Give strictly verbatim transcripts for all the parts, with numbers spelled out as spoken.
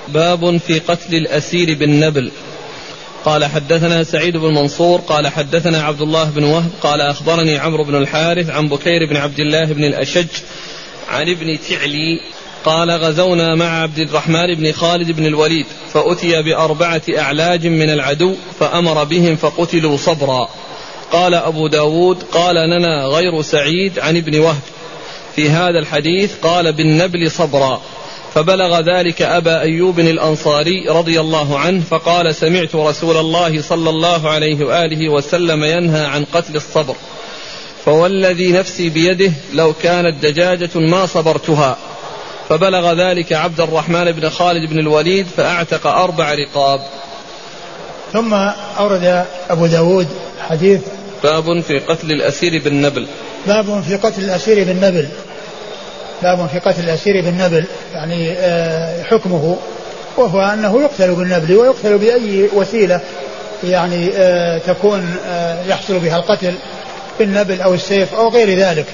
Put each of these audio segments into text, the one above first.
باب في قتل الأسير بالنبل. قال حدثنا سعيد بن منصور قال حدثنا عبد الله بن وهب قال أخبرني عمرو بن الحارث عن بكير بن عبد الله بن الأشج عن ابن تعلي قال غزونا مع عبد الرحمن بن خالد بن الوليد فأتي بأربعة أعلاج من العدو فأمر بهم فقتلوا صبرا. قال أبو داود قال لنا غير سعيد عن ابن وهب في هذا الحديث قال بالنبل صبرا. فبلغ ذلك أبا أيوب الأنصاري رضي الله عنه فقال سمعت رسول الله صلى الله عليه وآله وسلم ينهى عن قتل الصبر فوالذي نفسي بيده لو كانت دجاجة ما صبرتها. فبلغ ذلك عبد الرحمن بن خالد بن الوليد فأعتق أربع رقاب. ثم أورد أبو داود حديث باب في قتل الأسير بالنبل. باب في قتل الأسير بالنبل. باب في قتل الأسير بالنبل يعني حكمه وهو أنه يقتل بالنبل ويقتل بأي وسيلة يعني تكون يحصل بها القتل بالنبل أو السيف أو غير ذلك.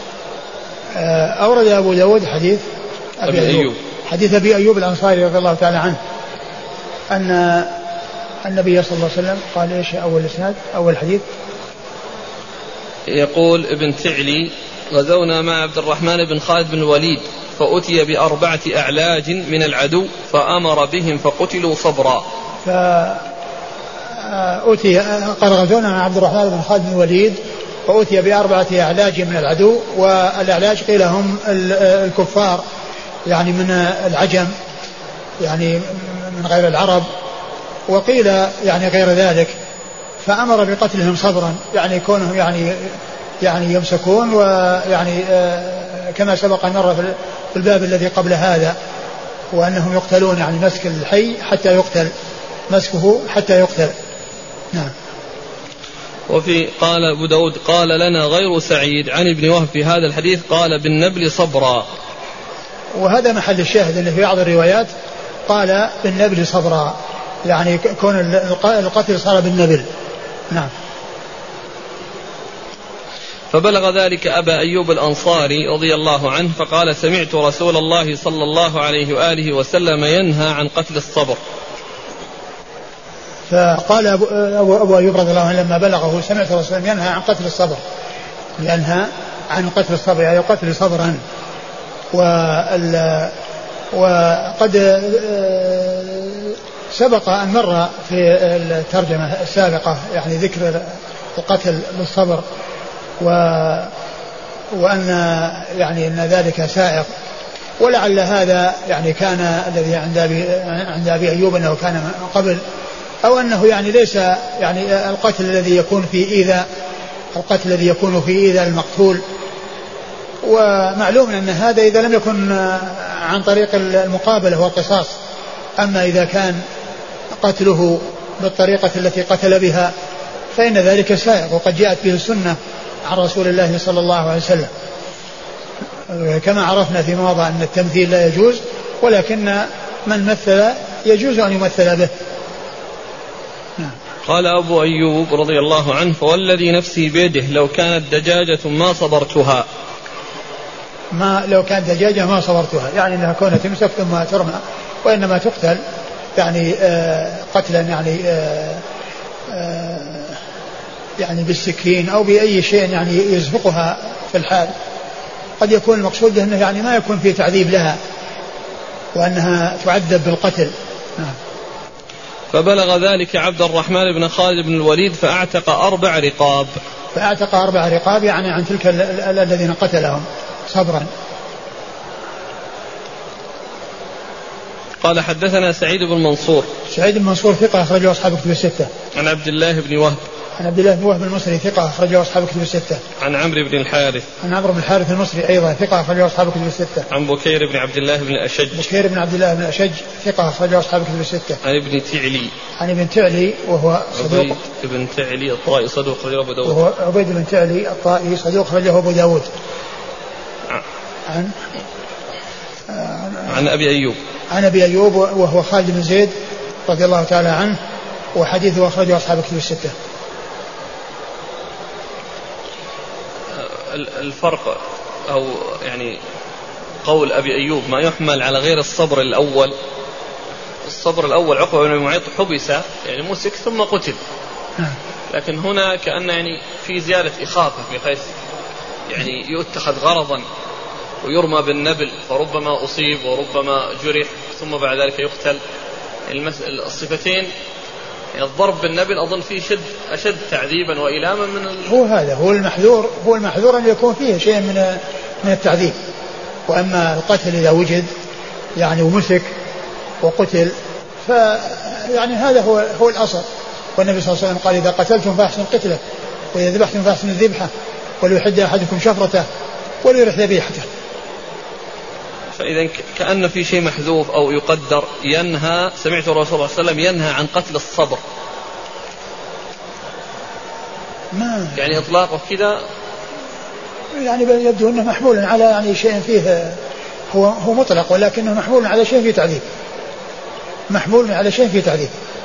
أورد أبو داود حديث أبي أيوب, أيوب حديث أبي أيوب الأنصاري رضي الله تعالى عنه أن النبي صلى الله عليه وسلم قال إيش أول إسناد أول حديث؟ يقول ابن تعلي غزونا مع عبد الرحمن بن خالد بن الوليد فأتي بأربعة أعلاج من العدو فأمر بهم فقتلوا صبرا. فأتي قال غزونا مع عبد الرحمن بن خالد بن الوليد فأتي بأربعة أعلاج من العدو والأعلاج قيل هم الكفار يعني من العجم يعني من غير العرب وقيل يعني غير ذلك. فأمر بقتلهم صبرا يعني كونهم يعني يعني يمسكون ويعني كما سبق مرة في الباب الذي قبل هذا وأنهم يقتلون يعني مسك الحي حتى يقتل مسكه حتى يقتل. نعم. وفي قال أبو داود قال لنا غير سعيد عن ابن وهب في هذا الحديث قال بالنبل صبرا. وهذا محل الشاهد أنه في بعض الروايات قال بالنبل صبرا يعني كون القتل صار بالنبل. نعم. فبلغ ذلك أبا أيوب الأنصاري رضي الله عنه فقال سمعت رسول الله صلى الله عليه وآله وسلم ينهى عن قتل الصبر. فقال أبو, أبو أيوب رضي الله عنه لما بلغه سمعت رسول الله ينهى عن قتل الصبر ينهى عن قتل الصبر يعني قتل صبرا. وقد سبق أن مر في الترجمة السابقة يعني ذكر القتل بالصبر و وأن يعني أن ذلك سائق ولعل هذا يعني كان الذي عند أبي عند أبي أيوب أنه كان من قبل أو أنه يعني ليس يعني القتل الذي يكون في إيذاء القتل الذي يكون في إيذاء المقتول. ومعلوم أن هذا إذا لم يكن عن طريق المقابلة والقصاص. أما إذا كان قتله بالطريقة التي قتل بها فإن ذلك سائغ وقد جاءت به السنة عن رسول الله صلى الله عليه وسلم كما عرفنا في مواضع أن التمثيل لا يجوز ولكن من مثل يجوز أن يمثل به. قال أبو أيوب رضي الله عنه فوالذي نفسي بيده لو كانت دجاجة ما صبرتها. ما لو كانت دجاجة ما صبرتها يعني أنها كونها تمسك ثم ترمى وإنما تقتل يعني آه قتلا يعني آه آه يعني بالسكين أو بأي شيء يعني يزهقها في الحال. قد يكون المقصود أنه يعني ما يكون في تعذيب لها وأنها تعذب بالقتل. نعم. فبلغ ذلك عبد الرحمن بن خالد بن الوليد فأعتق أربع رقاب. فأعتق أربع رقاب يعني عن تلك الذين قتلهم صبرا. قال حدثنا سعيد بن منصور. سعيد بن منصور ثقة أخرجه أصحاب كتب الستة. عن عبد الله بن وهب. عن عبد الله بن وهب المصري ثقة أخرجه أصحاب كتب الستة. عن عمرو بن الحارث. عن عمرو بن الحارث المصري أيضا ثقة أخرجه أصحاب كتب الستة. عن بكير بن عبد الله بن الأشج. بكير بن عبد الله بن الأشج ثقة أخرجه أصحاب كتب الستة. عن ابن تعلي. عن ابن تعلي وهو صدوق. عبيد بن تعلي الطائي صدوق أخرجه أبو داود. وهو عبيد بن تعلي الطائي صدوق أخرجه أبو داود. عن عن أبي أيوب. عن أبي أيوب وهو خالد بن زيد رضي الله تعالى عنه وحديثه أخرجه أصحاب كتب الستة. الفرق أو يعني قول أبي أيوب ما يحمل على غير الصبر الأول الصبر الأول عقبة بن معيط حبس يعني مسك ثم قتل، لكن هنا كأن يعني في زيادة إخافة بحيث يعني يتخذ غرضا ويرمى بالنبل فربما أصيب وربما جرح ثم بعد ذلك يقتل. الصفتين يعني الضرب بالنبل أظن فيه شد أشد تعذيبا وإلاما من ال... هو هذا هو المحذور، هو المحذور أن يكون فيه شيء من من التعذيب. وأما القتل إذا وجد يعني ومسك وقتل فيعني هذا هو هو الأصل. والنبي صلى الله عليه وسلم قال إذا قتلتم فأحسن قتله وإذا ذبحتم فأحسن الذبحة وليحد أحدكم شفرته وليرح ذبيحته. فإذا كأن في شيء محذوف أو يقدر ينهى. سمعت الرسول صلى الله عليه وسلم ينهى عن قتل الصبر، ما يعني إطلاقه كذا يعني يبدو أنه محمول على يعني شيء فيه هو هو مطلق ولكنه محمول على شيء فيه تعذيب، محمول على شيء فيه تعذيب.